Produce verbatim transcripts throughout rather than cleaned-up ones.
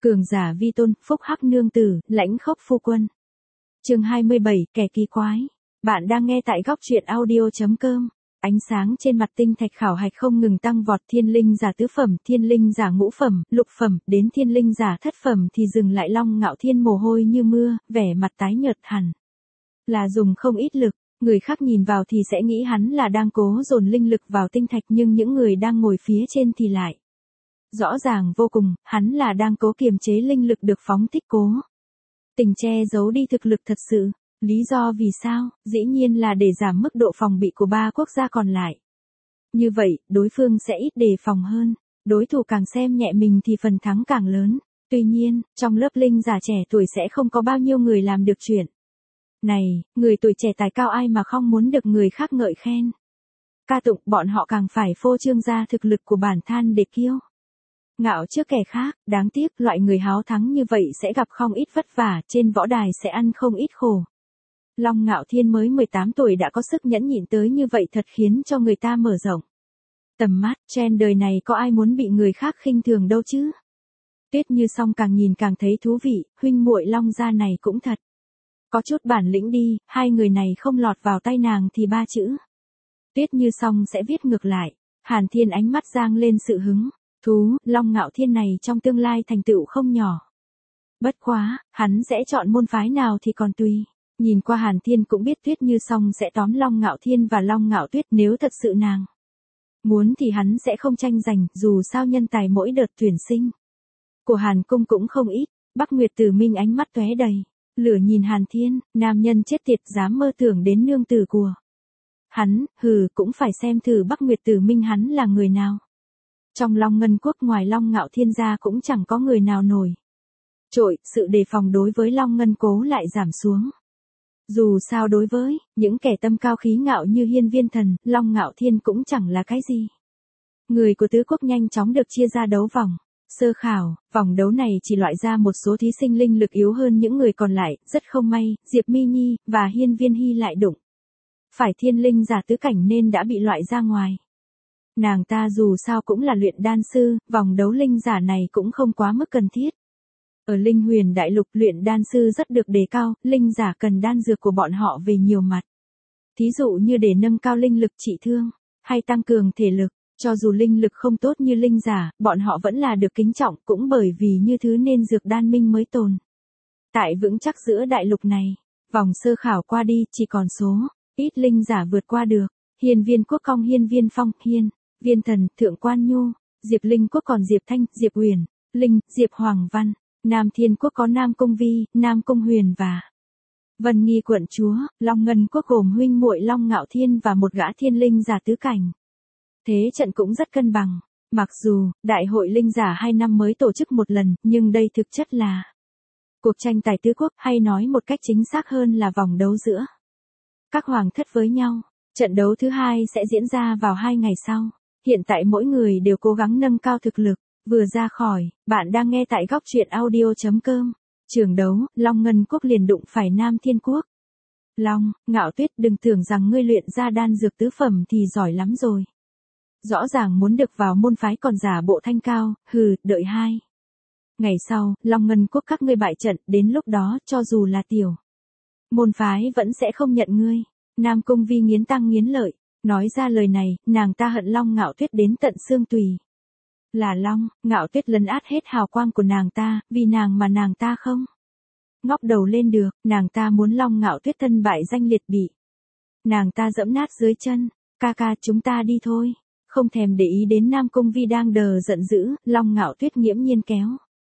Cường giả vi tôn, phúc hắc nương tử, lãnh khốc phu quân. Chương hai mươi bảy, kẻ kỳ quái. Bạn đang nghe tại góc truyện audio.com. Ánh sáng trên mặt tinh thạch khảo hạch không ngừng tăng vọt, thiên linh giả tứ phẩm, thiên linh giả ngũ phẩm, lục phẩm, đến thiên linh giả thất phẩm thì dừng lại. Long Ngạo Thiên mồ hôi như mưa, vẻ mặt tái nhợt hẳn. Là dùng không ít lực, người khác nhìn vào thì sẽ nghĩ hắn là đang cố dồn linh lực vào tinh thạch, nhưng những người đang ngồi phía trên thì lại rõ ràng vô cùng, hắn là đang cố kiềm chế linh lực được phóng thích, cố tình che giấu đi thực lực thật sự. Lý do vì sao? Dĩ nhiên là để giảm mức độ phòng bị của ba quốc gia còn lại. Như vậy, đối phương sẽ ít đề phòng hơn. Đối thủ càng xem nhẹ mình thì phần thắng càng lớn. Tuy nhiên, trong lớp linh giả trẻ tuổi sẽ không có bao nhiêu người làm được chuyện này. Người tuổi trẻ tài cao ai mà không muốn được người khác ngợi khen, ca tụng. Bọn họ càng phải phô trương ra thực lực của bản thân để kiêu ngạo trước kẻ khác. Đáng tiếc, loại người háo thắng như vậy sẽ gặp không ít vất vả, trên võ đài sẽ ăn không ít khổ. Long Ngạo Thiên mới mười tám tuổi đã có sức nhẫn nhịn tới như vậy, thật khiến cho người ta mở rộng tầm mắt. Trên đời này có ai muốn bị người khác khinh thường đâu chứ. Tuyết Như Song càng nhìn càng thấy thú vị, huynh muội Long gia này cũng thật có chút bản lĩnh đi, hai người này không lọt vào tay nàng thì ba chữ Tuyết Như Song sẽ viết ngược lại. Hàn Thiên ánh mắt giang lên sự hứng thú, Long Ngạo Thiên này trong tương lai thành tựu không nhỏ. Bất quá, hắn sẽ chọn môn phái nào thì còn tùy. Nhìn qua Hàn Thiên cũng biết Tuyết Như Song sẽ tóm Long Ngạo Thiên và Long Ngạo Tuyết, nếu thật sự nàng muốn thì hắn sẽ không tranh giành, dù sao nhân tài mỗi đợt tuyển sinh của Hàn Cung cũng không ít. Bắc Nguyệt Tử Minh ánh mắt tóe đầy lửa nhìn Hàn Thiên, nam nhân chết tiệt dám mơ tưởng đến nương tử của hắn, hừ, cũng phải xem thử Bắc Nguyệt Tử Minh hắn là người nào. Trong Long Ngân Quốc ngoài Long Ngạo Thiên ra cũng chẳng có người nào nổi trội, sự đề phòng đối với Long Ngân Cố lại giảm xuống. Dù sao đối với những kẻ tâm cao khí ngạo như Hiên Viên Thần, Long Ngạo Thiên cũng chẳng là cái gì. Người của tứ quốc nhanh chóng được chia ra đấu vòng sơ khảo. Vòng đấu này chỉ loại ra một số thí sinh linh lực yếu hơn những người còn lại. Rất không may, Diệp Mi Nhi và Hiên Viên Hy lại đụng phải thiên linh giả tứ cảnh nên đã bị loại ra ngoài. Nàng ta dù sao cũng là luyện đan sư, vòng đấu linh giả này cũng không quá mức cần thiết. Ở Linh Huyền Đại Lục, luyện đan sư rất được đề cao, linh giả cần đan dược của bọn họ về nhiều mặt. Thí dụ như để nâng cao linh lực trị thương, hay tăng cường thể lực. Cho dù linh lực không tốt như linh giả, bọn họ vẫn là được kính trọng, cũng bởi vì như thứ nên dược đan minh mới tồn tại vững chắc giữa đại lục này. Vòng sơ khảo qua đi, chỉ còn số ít linh giả vượt qua được. Hiên Viên Quốc Công Hiên Viên Phong, Hiên Viên Thần, Thượng Quan Nhu. Diệp Linh Quốc còn Diệp Thanh, Diệp Huyền, Linh, Diệp Hoàng Văn. Nam Thiên Quốc có Nam Cung Vi, Nam Cung Huyền và Vân Nghi quận chúa. Long Ngân Quốc gồm huynh muội Long Ngạo Thiên và một gã thiên linh giả tứ cảnh. Thế trận cũng rất cân bằng. Mặc dù đại hội linh giả hai năm mới tổ chức một lần, nhưng đây thực chất là cuộc tranh tài tứ quốc, hay nói một cách chính xác hơn là vòng đấu giữa các hoàng thất với nhau. Trận đấu thứ hai sẽ diễn ra vào hai ngày sau. Hiện tại mỗi người đều cố gắng nâng cao thực lực. Vừa ra khỏi, bạn đang nghe tại góc truyện audio.com. Trường đấu, Long Ngân Quốc liền đụng phải Nam Thiên Quốc. Long Ngạo Tuyết, đừng tưởng rằng ngươi luyện ra đan dược tứ phẩm thì giỏi lắm rồi. Rõ ràng muốn được vào môn phái còn giả bộ thanh cao, hừ, đợi hai ngày sau, Long Ngân Quốc các ngươi bại trận, đến lúc đó, cho dù là tiểu môn phái vẫn sẽ không nhận ngươi. Nam Cung Vi nghiến răng nghiến lợi, nói ra lời này, nàng ta hận Long Ngạo Tuyết đến tận xương tùy. Là Long Ngạo Tuyết lấn át hết hào quang của nàng ta, vì nàng mà nàng ta không ngóc đầu lên được. Nàng ta muốn Long Ngạo Tuyết thân bại danh liệt, bị nàng ta dẫm nát dưới chân. Ca ca, chúng ta đi thôi. Không thèm để ý đến Nam Cung Vi đang đờ giận dữ, Long Ngạo Tuyết nghiễm nhiên kéo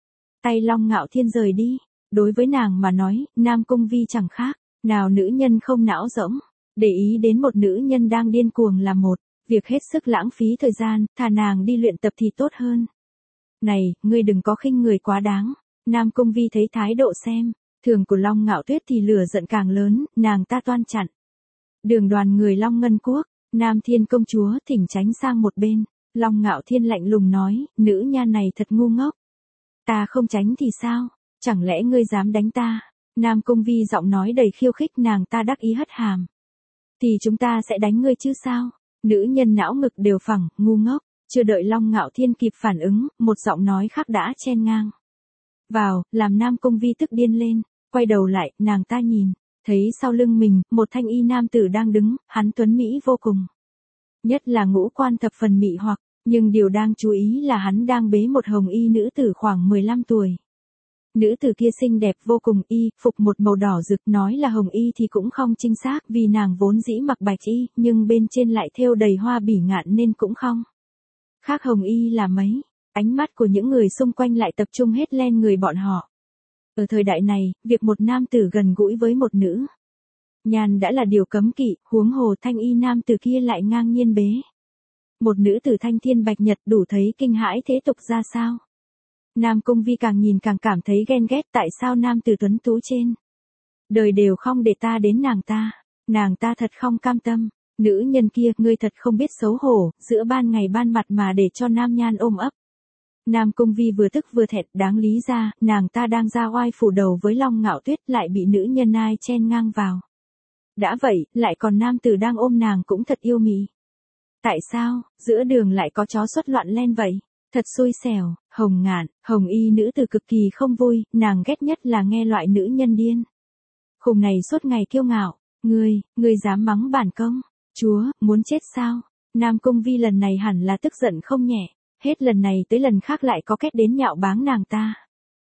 tay Long Ngạo Thiên rời đi. Đối với nàng mà nói, Nam Cung Vi chẳng khác nào nữ nhân không não rỗng. Để ý đến một nữ nhân đang điên cuồng là một việc hết sức lãng phí thời gian, thà nàng đi luyện tập thì tốt hơn. Này, ngươi đừng có khinh người quá đáng. Nam Cung Vi thấy thái độ xem thường của Long Ngạo Tuyết thì lửa giận càng lớn, nàng ta toan chặn đường đoàn người Long Ngân Quốc. Nam Thiên công chúa thỉnh tránh sang một bên. Long Ngạo Thiên lạnh lùng nói, nữ nha này thật ngu ngốc. Ta không tránh thì sao? Chẳng lẽ ngươi dám đánh ta? Nam Cung Vi giọng nói đầy khiêu khích, nàng ta đắc ý hất hàm. Thì chúng ta sẽ đánh ngươi chứ sao? Nữ nhân não ngực đều phẳng, ngu ngốc. Chưa đợi Long Ngạo Thiên kịp phản ứng, một giọng nói khác đã chen ngang vào, làm Nam Cung Vi tức điên lên, quay đầu lại, nàng ta nhìn, thấy sau lưng mình, một thanh y nam tử đang đứng, hắn tuấn mỹ vô cùng. Nhất là ngũ quan thập phần mị hoặc, nhưng điều đang chú ý là hắn đang bế một hồng y nữ tử khoảng mười lăm tuổi. Nữ tử kia xinh đẹp vô cùng, y phục một màu đỏ rực, nói là hồng y thì cũng không chính xác vì nàng vốn dĩ mặc bạch y, nhưng bên trên lại thêu đầy hoa bỉ ngạn nên cũng không khác hồng y là mấy. Ánh mắt của những người xung quanh lại tập trung hết lên người bọn họ. Ở thời đại này, việc một nam tử gần gũi với một nữ nhàn đã là điều cấm kỵ, huống hồ thanh y nam tử kia lại ngang nhiên bế một nữ tử thanh thiên bạch nhật, đủ thấy kinh hãi thế tục ra sao. Nam Cung Vi càng nhìn càng cảm thấy ghen ghét, tại sao nam tử tuấn tú trên đời đều không để ta đến nàng ta, nàng ta thật không cam tâm. Nữ nhân kia, ngươi thật không biết xấu hổ, giữa ban ngày ban mặt mà để cho nam nhan ôm ấp. Nam Cung Vi vừa tức vừa thẹn, đáng lý ra, nàng ta đang ra oai phủ đầu với Long Ngạo Tuyết, lại bị nữ nhân ai chen ngang vào. Đã vậy, lại còn nam tử đang ôm nàng cũng thật yêu mị. Tại sao, giữa đường lại có chó xuất loạn lên vậy? Thật xui xẻo. Hồng Ngạn, hồng y nữ tử cực kỳ không vui, nàng ghét nhất là nghe loại nữ nhân điên khùng này suốt ngày kiêu ngạo. Ngươi, ngươi dám mắng bản công chúa, muốn chết sao? Nam Cung Vi lần này hẳn là tức giận không nhẹ, hết lần này tới lần khác lại có kết đến nhạo báng nàng ta.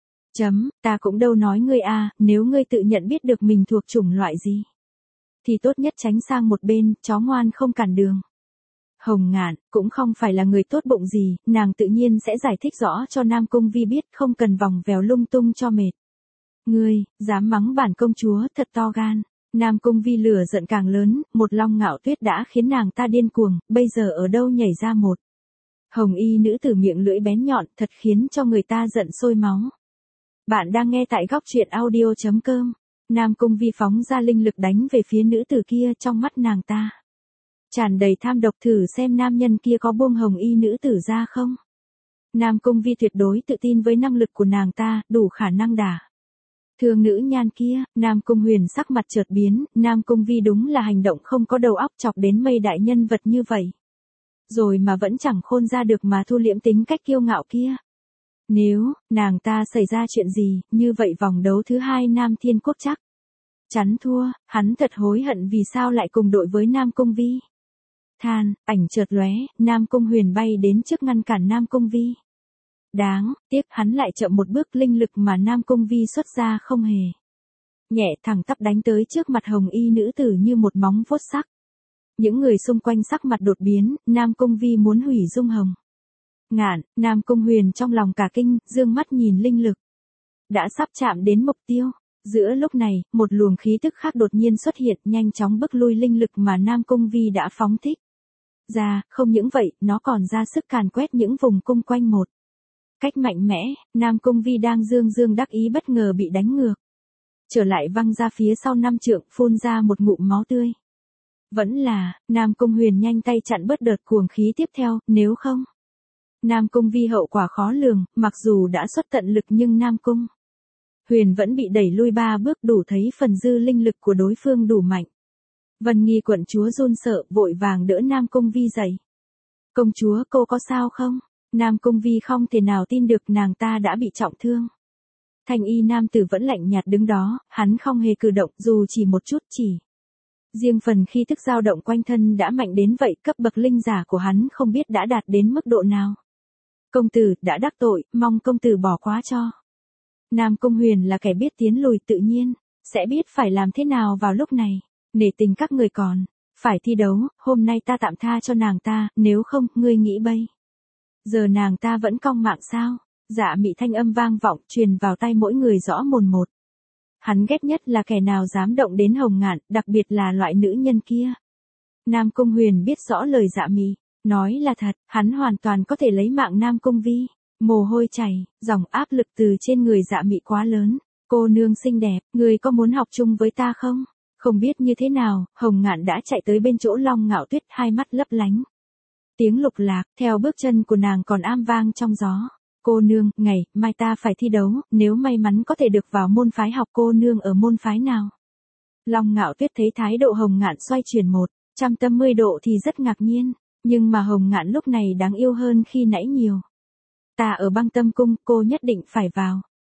Chấm, ta cũng đâu nói ngươi a, nếu ngươi tự nhận biết được mình thuộc chủng loại gì thì tốt nhất tránh sang một bên, chó ngoan không cản đường. Hồng Ngạn cũng không phải là người tốt bụng gì, nàng tự nhiên sẽ giải thích rõ cho Nam Cung Vi biết, không cần vòng vèo lung tung cho mệt. Ngươi, dám mắng bản công chúa, thật to gan. Nam Cung Vi lửa giận càng lớn, một Long Ngạo Tuyết đã khiến nàng ta điên cuồng, bây giờ ở đâu nhảy ra một hồng y nữ tử miệng lưỡi bén nhọn, thật khiến cho người ta giận sôi máu. Bạn đang nghe tại góc truyện audio chấm com. Nam Cung Vi phóng ra linh lực đánh về phía nữ tử kia, trong mắt nàng ta tràn đầy tham độc, thử xem nam nhân kia có buông hồng y nữ tử ra không. Nam Cung Vi tuyệt đối tự tin với năng lực của nàng ta, đủ khả năng đả thương nữ nhan kia. Nam Cung Huyền sắc mặt chợt biến, Nam Cung Vi đúng là hành động không có đầu óc, chọc đến mây đại nhân vật như vậy rồi mà vẫn chẳng khôn ra được mà thu liễm tính cách kiêu ngạo kia. Nếu nàng ta xảy ra chuyện gì, như vậy vòng đấu thứ hai Nam Thiên Quốc chắc chắn thua. Hắn thật hối hận vì sao lại cùng đội với Nam Cung Vi. Than, ảnh chợt lóe, Nam Cung Huyền bay đến trước ngăn cản Nam Cung Vi. Đáng tiếc hắn lại chậm một bước, linh lực mà Nam Cung Vi xuất ra không hề nhẹ, thẳng tắp đánh tới trước mặt hồng y nữ tử như một móng vuốt sắc. Những người xung quanh sắc mặt đột biến, Nam Cung Vi muốn hủy dung Hồng Ngạn. Nam Cung Huyền trong lòng cả kinh, dương mắt nhìn linh lực đã sắp chạm đến mục tiêu. Giữa lúc này, một luồng khí tức khác đột nhiên xuất hiện, nhanh chóng bức lui linh lực mà Nam Cung Vi đã phóng thích ra. Không những vậy, nó còn ra sức càn quét những vùng cung quanh một cách mạnh mẽ. Nam Cung Vi đang dương dương đắc ý bất ngờ bị đánh ngược trở lại, văng ra phía sau năm trượng, phun ra một ngụm máu tươi. Vẫn là, Nam Cung Huyền nhanh tay chặn bớt đợt cuồng khí tiếp theo, nếu không Nam Cung Vi hậu quả khó lường. Mặc dù đã xuất tận lực nhưng Nam Cung Huyền vẫn bị đẩy lui ba bước, đủ thấy phần dư linh lực của đối phương đủ mạnh. Vân Nghi quận chúa run sợ, vội vàng đỡ Nam Cung Vi dậy. Công chúa, cô có sao không? Nam Cung Vi không thể nào tin được nàng ta đã bị trọng thương. Thanh y nam tử vẫn lạnh nhạt đứng đó, hắn không hề cử động dù chỉ một chút, chỉ riêng phần khí tức dao động quanh thân đã mạnh đến vậy, cấp bậc linh giả của hắn không biết đã đạt đến mức độ nào. Công tử, đã đắc tội, mong công tử bỏ qua cho. Nam Cung Huyền là kẻ biết tiến lùi, tự nhiên sẽ biết phải làm thế nào vào lúc này. Nể tình các người còn phải thi đấu, hôm nay ta tạm tha cho nàng ta, nếu không, ngươi nghĩ bây giờ nàng ta vẫn cong mạng sao? Dạ mị thanh âm vang vọng, truyền vào tai mỗi người rõ mồn một. Hắn ghét nhất là kẻ nào dám động đến Hồng Ngạn, đặc biệt là loại nữ nhân kia. Nam Cung Huyền biết rõ lời dạ mị nói là thật, hắn hoàn toàn có thể lấy mạng Nam Cung Vi. Mồ hôi chảy, dòng áp lực từ trên người dạ mị quá lớn. Cô nương xinh đẹp, người có muốn học chung với ta không? Không biết như thế nào, Hồng Ngạn đã chạy tới bên chỗ Long Ngạo Tuyết, hai mắt lấp lánh tiếng lục lạc, theo bước chân của nàng còn am vang trong gió. Cô nương, ngày mai ta phải thi đấu, nếu may mắn có thể được vào môn phái học, cô nương ở môn phái nào? Long Ngạo Tuyết thấy thái độ Hồng Ngạn xoay chuyển một trăm tám mươi độ thì rất ngạc nhiên, nhưng mà Hồng Ngạn lúc này đáng yêu hơn khi nãy nhiều. Ta ở Băng Tâm Cung, cô nhất định phải vào.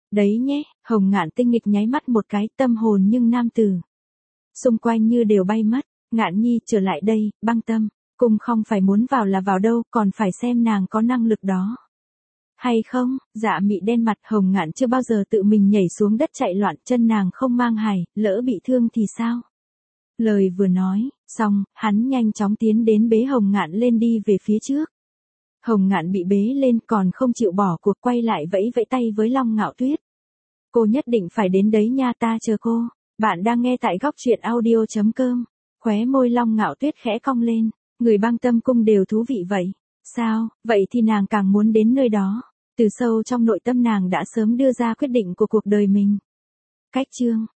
Đấy nhé, Hồng Ngạn tinh nghịch nháy mắt một cái, tâm hồn nhưng nam tử. Xung quanh như đều bay mất, Ngạn Nhi trở lại đây, Băng Tâm, cung không phải muốn vào là vào đâu, còn phải xem nàng có năng lực đó. Hay không, Dạ Mị đen mặt, Hồng Ngạn chưa bao giờ tự mình nhảy xuống đất chạy loạn, chân nàng không mang hài, lỡ bị thương thì sao? Lời vừa nói, xong, hắn nhanh chóng tiến đến bế Hồng Ngạn lên đi về phía trước. Hồng Ngạn bị bế lên còn không chịu bỏ cuộc, quay lại vẫy vẫy tay với Long Ngạo Tuyết. Cô nhất định phải đến đấy nha, ta chờ cô. Bạn đang nghe tại góc truyện audio chấm com. Khóe môi Long Ngạo Tuyết khẽ cong lên, người Băng Tâm cung đều thú vị vậy. Sao, vậy thì nàng càng muốn đến nơi đó. Từ sâu trong nội tâm nàng đã sớm đưa ra quyết định của cuộc đời mình. Cách chương